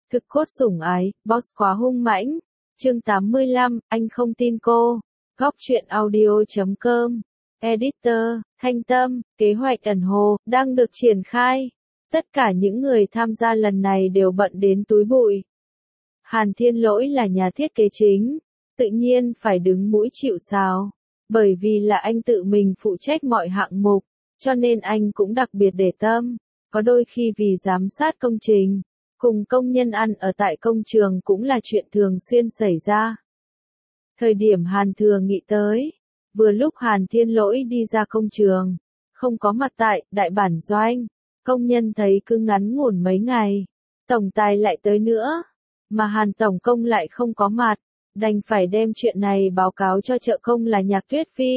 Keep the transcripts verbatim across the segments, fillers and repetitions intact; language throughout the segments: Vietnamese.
Thực cốt sủng ái, boss quá hung mãnh. Chương tám mươi lăm, anh không tin cô. Góc truyện audio chấm com. Editor, Thanh Tâm, kế hoạch ẩn hồ, đang được triển khai. Tất cả những người tham gia lần này đều bận đến túi bụi. Hàn Thiên Lỗi là nhà thiết kế chính, tự nhiên phải đứng mũi chịu sào. Bởi vì là anh tự mình phụ trách mọi hạng mục, cho nên anh cũng đặc biệt để tâm. Có đôi khi vì giám sát công trình, cùng công nhân ăn ở tại công trường cũng là chuyện thường xuyên xảy ra. Thời điểm Hàn Thừa Nghị tới, vừa lúc Hàn Thiên Lỗi đi ra công trường, không có mặt tại đại bản doanh, công nhân thấy cứ ngắn ngủn mấy ngày, tổng tài lại tới nữa, mà Hàn tổng công lại không có mặt, đành phải đem chuyện này báo cáo cho trợ công là Nhạc Tuyết Phi.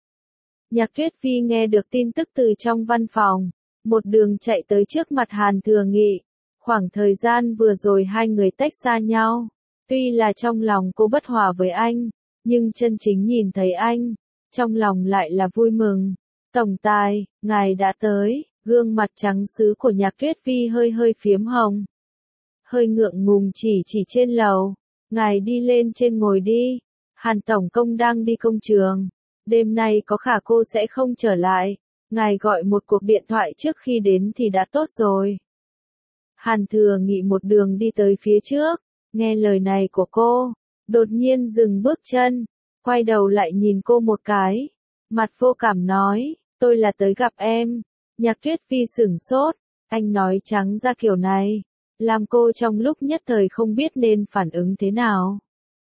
Nhạc Tuyết Phi nghe được tin tức từ trong văn phòng, một đường chạy tới trước mặt Hàn Thừa Nghị. Khoảng thời gian vừa rồi hai người tách xa nhau, tuy là trong lòng cô bất hòa với anh, nhưng chân chính nhìn thấy anh, trong lòng lại là vui mừng. Tổng tài, ngài đã tới, gương mặt trắng sứ của Nhạc Tuyết Phi hơi hơi phiếm hồng. Hơi ngượng ngùng chỉ chỉ trên lầu, ngài đi lên trên ngồi đi, Hàn tổng công đang đi công trường, đêm nay có khả cô sẽ không trở lại, ngài gọi một cuộc điện thoại trước khi đến thì đã tốt rồi. Hàn Thừa Nghị một đường đi tới phía trước, nghe lời này của cô, đột nhiên dừng bước chân, quay đầu lại nhìn cô một cái, mặt vô cảm nói, tôi là tới gặp em. Nhạc Tuyết Phi sửng sốt, anh nói trắng ra kiểu này, làm cô trong lúc nhất thời không biết nên phản ứng thế nào.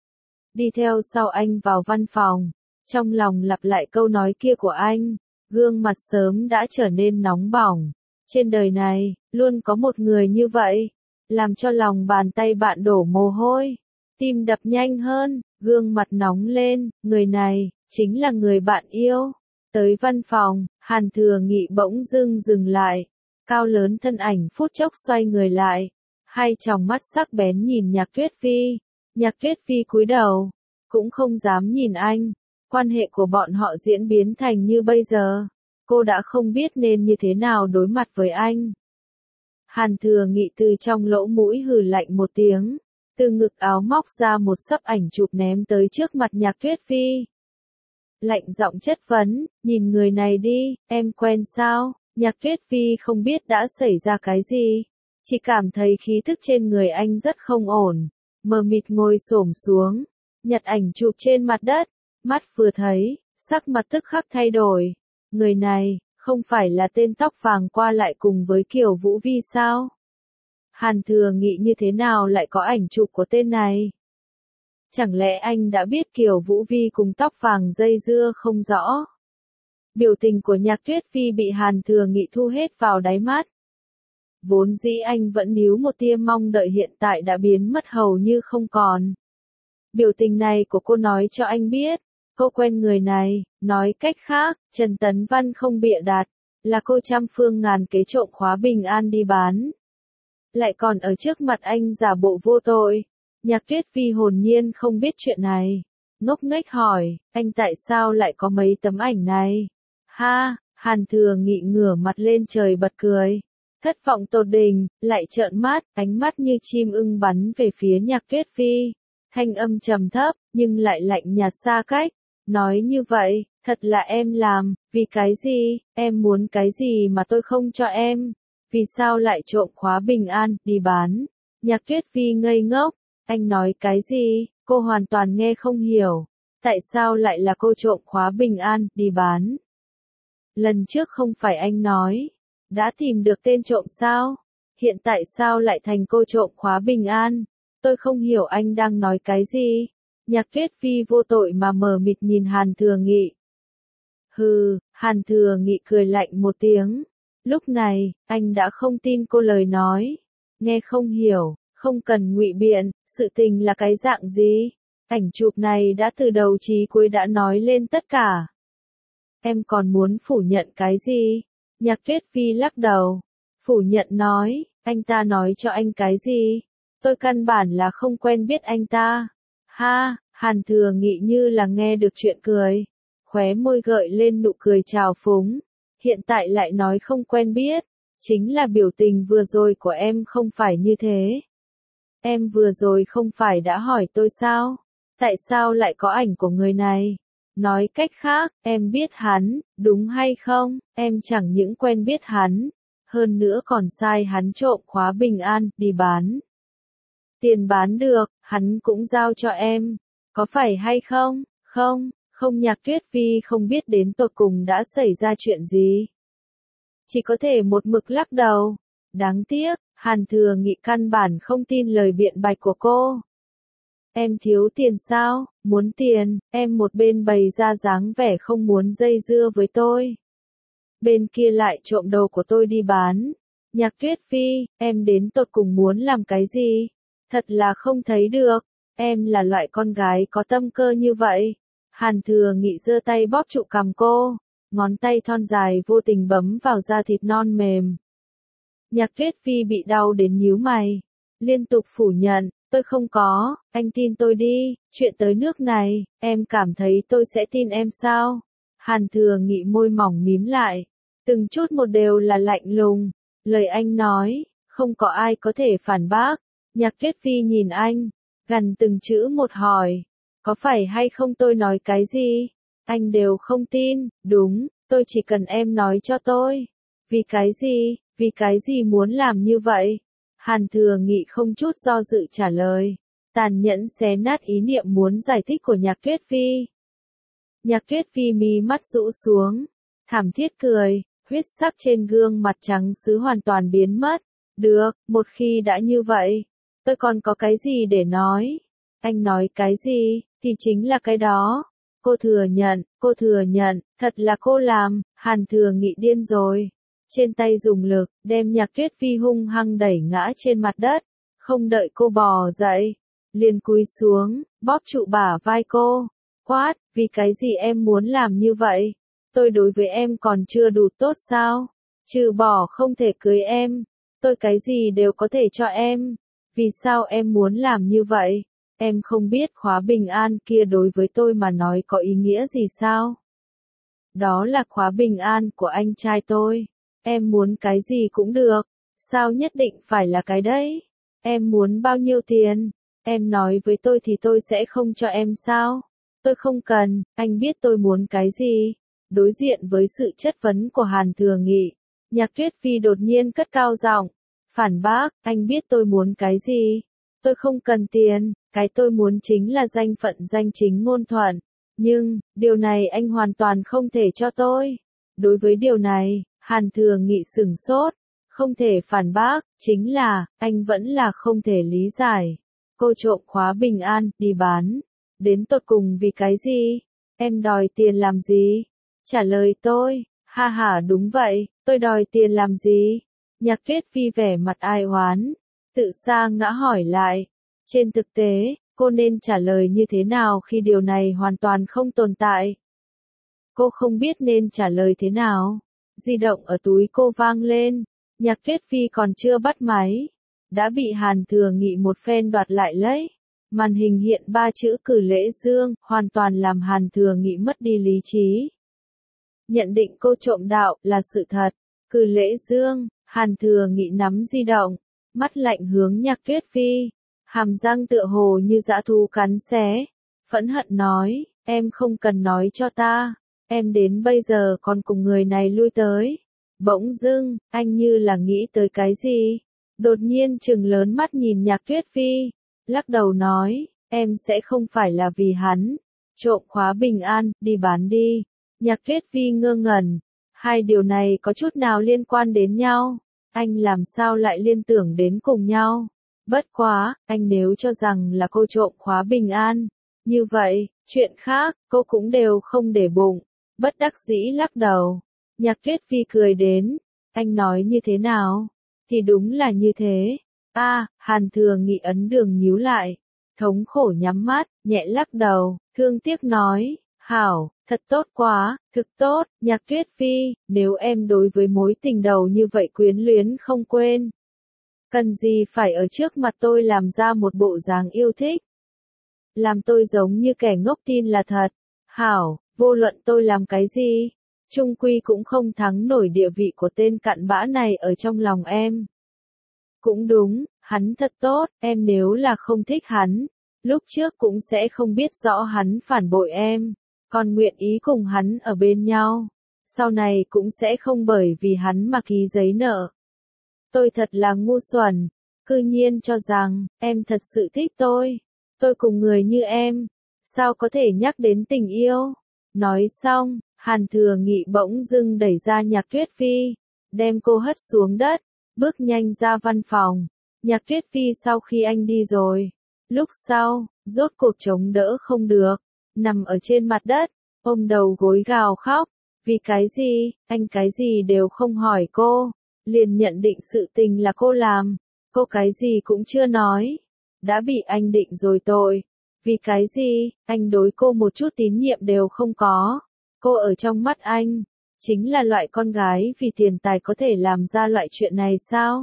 Đi theo sau anh vào văn phòng, trong lòng lặp lại câu nói kia của anh, gương mặt sớm đã trở nên nóng bỏng. Trên đời này, luôn có một người như vậy, làm cho lòng bàn tay bạn đổ mồ hôi, tim đập nhanh hơn, gương mặt nóng lên, người này, chính là người bạn yêu. Tới văn phòng, Hàn Thừa Nghị bỗng dưng dừng lại, cao lớn thân ảnh phút chốc xoay người lại, hai tròng mắt sắc bén nhìn Nhạc Tuyết Phi. Nhạc Tuyết Phi cúi đầu, cũng không dám nhìn anh, quan hệ của bọn họ diễn biến thành như bây giờ. Cô đã không biết nên như thế nào đối mặt với anh. Hàn Thừa Nghị từ trong lỗ mũi hừ lạnh một tiếng, từ ngực áo móc ra một xấp ảnh chụp ném tới trước mặt Nhạc Tuyết Phi. Lạnh giọng chất vấn, nhìn người này đi, em quen sao? Nhạc Tuyết Phi không biết đã xảy ra cái gì, chỉ cảm thấy khí thức trên người anh rất không ổn, mờ mịt ngồi xổm xuống, nhặt ảnh chụp trên mặt đất, mắt vừa thấy, sắc mặt tức khắc thay đổi. Người này, không phải là tên tóc vàng qua lại cùng với Kiều Vũ Vi sao? Hàn Thừa Nghị như thế nào lại có ảnh chụp của tên này? Chẳng lẽ anh đã biết Kiều Vũ Vi cùng tóc vàng dây dưa không rõ? Biểu tình của Nhạc Tuyết Phi bị Hàn Thừa Nghị thu hết vào đáy mắt. Vốn dĩ anh vẫn níu một tia mong đợi hiện tại đã biến mất hầu như không còn. Biểu tình này của cô nói cho anh biết, cô quen người này, nói cách khác, Trần Tấn Văn không bịa đặt, là cô trăm phương ngàn kế trộm khóa bình an đi bán. Lại còn ở trước mặt anh giả bộ vô tội. Nhạc Tuyết Phi hồn nhiên không biết chuyện này, ngốc nghếch hỏi, anh tại sao lại có mấy tấm ảnh này? Ha, Hàn Thừa Nghị ngửa mặt lên trời bật cười, thất vọng tột đỉnh, lại trợn mắt, ánh mắt như chim ưng bắn về phía Nhạc Tuyết Phi, thanh âm trầm thấp, nhưng lại lạnh nhạt xa cách. Nói như vậy, thật là em làm, vì cái gì, em muốn cái gì mà tôi không cho em, vì sao lại trộm khóa bình an, đi bán? Nhạc Tuyết Phi ngây ngốc, anh nói cái gì, cô hoàn toàn nghe không hiểu, tại sao lại là cô trộm khóa bình an, đi bán? Lần trước không phải anh nói, đã tìm được tên trộm sao, hiện tại sao lại thành cô trộm khóa bình an, tôi không hiểu anh đang nói cái gì. Nhạc Tuyết Phi vô tội mà mờ mịt nhìn Hàn Thừa Nghị. Hừ, Hàn Thừa Nghị cười lạnh một tiếng. Lúc này, anh đã không tin cô lời nói. Nghe không hiểu, không cần ngụy biện, sự tình là cái dạng gì? Ảnh chụp này đã từ đầu chí cuối đã nói lên tất cả. Em còn muốn phủ nhận cái gì? Nhạc Tuyết Phi lắc đầu. Phủ nhận nói, anh ta nói cho anh cái gì? Tôi căn bản là không quen biết anh ta. Ha, Hàn Thừa Nghị như là nghe được chuyện cười, khóe môi gợi lên nụ cười trào phúng, hiện tại lại nói không quen biết, chính là biểu tình vừa rồi của em không phải như thế. Em vừa rồi không phải đã hỏi tôi sao? Tại sao lại có ảnh của người này? Nói cách khác, em biết hắn, đúng hay không? Em chẳng những quen biết hắn, hơn nữa còn sai hắn trộm khóa bình an, đi bán. Tiền bán được, hắn cũng giao cho em. Có phải hay không? Không, không, Nhạc Tuyết Vi không biết đến tột cùng đã xảy ra chuyện gì. Chỉ có thể một mực lắc đầu. Đáng tiếc, Hàn Thừa Nghị căn bản không tin lời biện bạch của cô. Em thiếu tiền sao? Muốn tiền, em một bên bày ra dáng vẻ không muốn dây dưa với tôi. Bên kia lại trộm đồ của tôi đi bán. Nhạc Tuyết Phi, em đến tột cùng muốn làm cái gì? Thật là không thấy được. Em là loại con gái có tâm cơ như vậy. Hàn Thừa Nghị giơ tay bóp trụ cằm cô. Ngón tay thon dài vô tình bấm vào da thịt non mềm. Nhạc Tuyết Phi bị đau đến nhíu mày. Liên tục phủ nhận, tôi không có, anh tin tôi đi, chuyện tới nước này, em cảm thấy tôi sẽ tin em sao? Hàn Thừa Nghị môi mỏng mím lại, từng chút một đều là lạnh lùng, lời anh nói, không có ai có thể phản bác. Nhạc Tuyết Phi nhìn anh, gần từng chữ một hỏi, có phải hay không tôi nói cái gì? Anh đều không tin, đúng, tôi chỉ cần em nói cho tôi. Vì cái gì, vì cái gì muốn làm như vậy? Hàn Thừa Nghị không chút do dự trả lời, tàn nhẫn xé nát ý niệm muốn giải thích của Nhạc Tuyết Phi. Nhạc Tuyết Phi mí mắt rũ xuống, thảm thiết cười, huyết sắc trên gương mặt trắng sứ hoàn toàn biến mất. Được, một khi đã như vậy, tôi còn có cái gì để nói? Anh nói cái gì, thì chính là cái đó. Cô thừa nhận, cô thừa nhận, thật là cô làm. Hàn Thừa Nghị điên rồi. Trên tay dùng lực, đem Nhạc Tuyết Phi hung hăng đẩy ngã trên mặt đất. Không đợi cô bò dậy, liền cúi xuống, bóp trụ bả vai cô. Quát, vì cái gì em muốn làm như vậy? Tôi đối với em còn chưa đủ tốt sao? Trừ bỏ không thể cưới em, tôi cái gì đều có thể cho em. Vì sao em muốn làm như vậy? Em không biết khóa bình an kia đối với tôi mà nói có ý nghĩa gì sao? Đó là khóa bình an của anh trai tôi. Em muốn cái gì cũng được. Sao nhất định phải là cái đấy? Em muốn bao nhiêu tiền? Em nói với tôi thì tôi sẽ không cho em sao? Tôi không cần, anh biết tôi muốn cái gì? Đối diện với sự chất vấn của Hàn Thừa Nghị, Nhạc Tuyết Phi đột nhiên cất cao giọng, phản bác, anh biết tôi muốn cái gì? Tôi không cần tiền, cái tôi muốn chính là danh phận danh chính ngôn thuận. Nhưng, điều này anh hoàn toàn không thể cho tôi. Đối với điều này, Hàn Thừa Nghị sửng sốt, không thể phản bác, chính là, anh vẫn là không thể lý giải. Cô trộm khóa bình an, đi bán. Đến tột cùng vì cái gì? Em đòi tiền làm gì? Trả lời tôi, ha ha đúng vậy, tôi đòi tiền làm gì? Nhạc Tuyết Phi vẻ mặt ai oán, tự sa ngã hỏi lại. Trên thực tế, cô nên trả lời như thế nào khi điều này hoàn toàn không tồn tại? Cô không biết nên trả lời thế nào. Di động ở túi cô vang lên, Nhạc Tuyết Phi còn chưa bắt máy, đã bị Hàn Thừa Nghị một phen đoạt lại lấy. Màn hình hiện ba chữ Cử Lễ Dương, hoàn toàn làm Hàn Thừa Nghị mất đi lý trí. Nhận định cô trộm đạo là sự thật. Cử Lễ Dương, Hàn Thừa Nghị nắm di động, mắt lạnh hướng Nhạc Tuyết Phi, hàm răng tựa hồ như dã thú cắn xé, phẫn hận nói, em không cần nói cho ta, em đến bây giờ còn cùng người này lui tới. Bỗng dưng, anh như là nghĩ tới cái gì, đột nhiên trừng lớn mắt nhìn Nhạc Tuyết Phi, lắc đầu nói, em sẽ không phải là vì hắn, trộm khóa bình an, đi bán đi. Nhạc Tuyết Phi ngơ ngẩn, hai điều này có chút nào liên quan đến nhau, anh làm sao lại liên tưởng đến cùng nhau. Bất quá, anh nếu cho rằng là cô trộm khóa bình an, như vậy, chuyện khác, cô cũng đều không để bụng, bất đắc dĩ lắc đầu. Nhạc Tuyết Phi cười đến, anh nói như thế nào? Thì đúng là như thế. A, à, Hàn Thừa Nghị ấn đường nhíu lại, thống khổ nhắm mắt, nhẹ lắc đầu, thương tiếc nói, hảo, thật tốt quá, thực tốt, Nhạc Tuyết Phi, nếu em đối với mối tình đầu như vậy quyến luyến không quên. Cần gì phải ở trước mặt tôi làm ra một bộ dáng yêu thích? Làm tôi giống như kẻ ngốc tin là thật. Hảo, vô luận tôi làm cái gì, chung quy cũng không thắng nổi địa vị của tên cặn bã này ở trong lòng em. Cũng đúng, Hắn thật tốt, em nếu là không thích hắn, lúc trước cũng sẽ không biết rõ hắn phản bội em, còn nguyện ý cùng hắn ở bên nhau. Sau này cũng sẽ không bởi vì hắn mà ký giấy nợ. Tôi thật là ngu xuẩn, cư nhiên cho rằng, em thật sự thích tôi. Tôi cùng người như em, sao có thể nhắc đến tình yêu? Nói xong, Hàn Thừa Nghị bỗng dưng đẩy ra Nhạc Tuyết Phi, đem cô hất xuống đất, bước nhanh ra văn phòng. Nhạc Tuyết Phi sau khi anh đi rồi, lúc sau, rốt cuộc chống đỡ không được, nằm ở trên mặt đất, ôm đầu gối gào khóc. Vì cái gì, anh cái gì đều không hỏi cô, liền nhận định sự tình là cô làm, cô cái gì cũng chưa nói, đã bị anh định rồi tội. Vì cái gì, anh đối cô một chút tín nhiệm đều không có, cô ở trong mắt anh, chính là loại con gái vì tiền tài có thể làm ra loại chuyện này sao?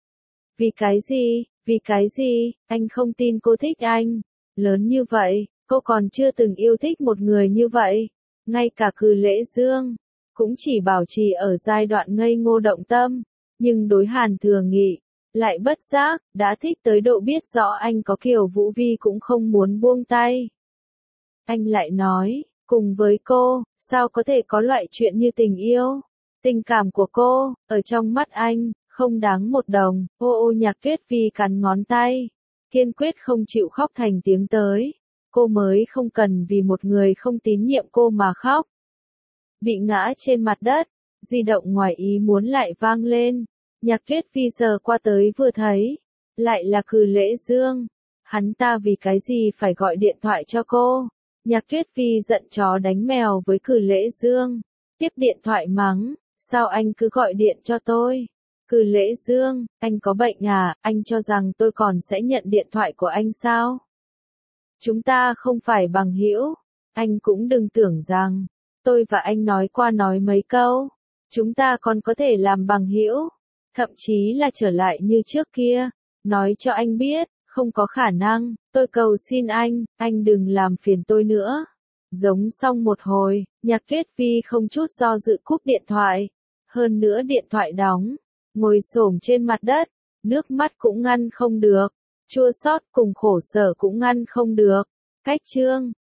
Vì cái gì, vì cái gì, anh không tin cô thích anh, lớn như vậy, cô còn chưa từng yêu thích một người như vậy. Ngay cả Cử Lễ Dương, cũng chỉ bảo trì ở giai đoạn ngây ngô động tâm, nhưng đối Hàn Thừa Nghị, lại bất giác, đã thích tới độ biết rõ anh có Kiều Vũ Vi cũng không muốn buông tay. Anh lại nói, cùng với cô, sao có thể có loại chuyện như tình yêu? Tình cảm của cô, ở trong mắt anh, không đáng một đồng. Ô ô Nhạc Tuyết Vi cắn ngón tay, kiên quyết không chịu khóc thành tiếng tới. Cô mới không cần vì một người không tín nhiệm cô mà khóc. Bị ngã trên mặt đất, di động ngoài ý muốn lại vang lên. Nhạc Tuyết Phi sờ qua tới vừa thấy, lại là Cử Lễ Dương. Hắn ta vì cái gì phải gọi điện thoại cho cô? Nhạc Tuyết Phi giận chó đánh mèo với Cử Lễ Dương, tiếp điện thoại mắng, sao anh cứ gọi điện cho tôi? Cử Lễ Dương, anh có bệnh à, anh cho rằng tôi còn sẽ nhận điện thoại của anh sao? Chúng ta không phải bằng hữu, anh cũng đừng tưởng rằng, tôi và anh nói qua nói mấy câu, chúng ta còn có thể làm bằng hữu, thậm chí là trở lại như trước kia, nói cho anh biết, không có khả năng, tôi cầu xin anh, anh đừng làm phiền tôi nữa. Giống xong một hồi, Nhạc Tuyết Vi không chút do dự cúp điện thoại, hơn nữa điện thoại đóng, ngồi xổm trên mặt đất, nước mắt cũng ngăn không được, chua xót cùng khổ sở cũng ngăn không được. Cách chương